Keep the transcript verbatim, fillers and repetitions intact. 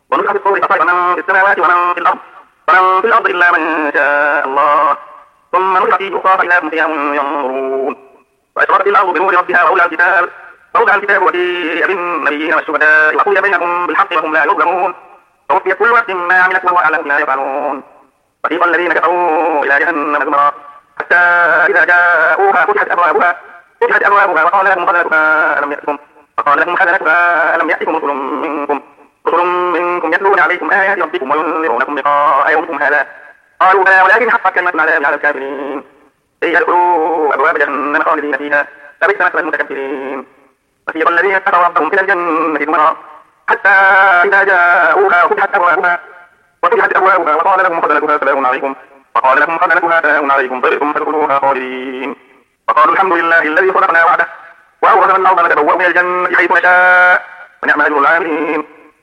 ونفخ في الصور فصعق من في السماوات ومن في الأرض ومن في الأرض إلا من شاء الله ثم نفخ فيه أخرى فإذا هم قيام ينظرون وأشرقت الأرض بنور ربها وأولى الكتاب فوضع الكتاب وجيء بالنبيين والشهداء وقضي بينهم بالحق وهم لا يظلمون ووفيت كل نفس ما عملت وهو أعلم بما يفعلون وسيق الذين كفروا إلى جهنم زمرا حتى إذا جاءوها فتحت أبوابها فتحت أبوابها وقال لهم خزنتها ألم يأتكم وقال لهم خزنتها ألم يأتكم رسل منكم رسل منكم يتلون عليكم آيات ربكم وينذرونكم لقاء يومكم هذا قالوا بلى ولكن حقت كلمة العذاب على الكافرين إن يدخلوا أبواب جهنم خالدين فيها فبئس مثوى المتكبرين وسيق الذين اتقوا ربهم إلى الجنة زمرا حتى إذا جاءوها فتحت أبوابها وفتحت أبوابها وقال لهم خزنتها سلام عليكم وقال لهم خزنتها سلام عليكم طيبكم فادخلوها خالدين وقالوا الحمد لله الذي صدقنا وعده وأورثنا الأرض نتبوأ من الجنة حيث نشاء ونعم أجر العاملين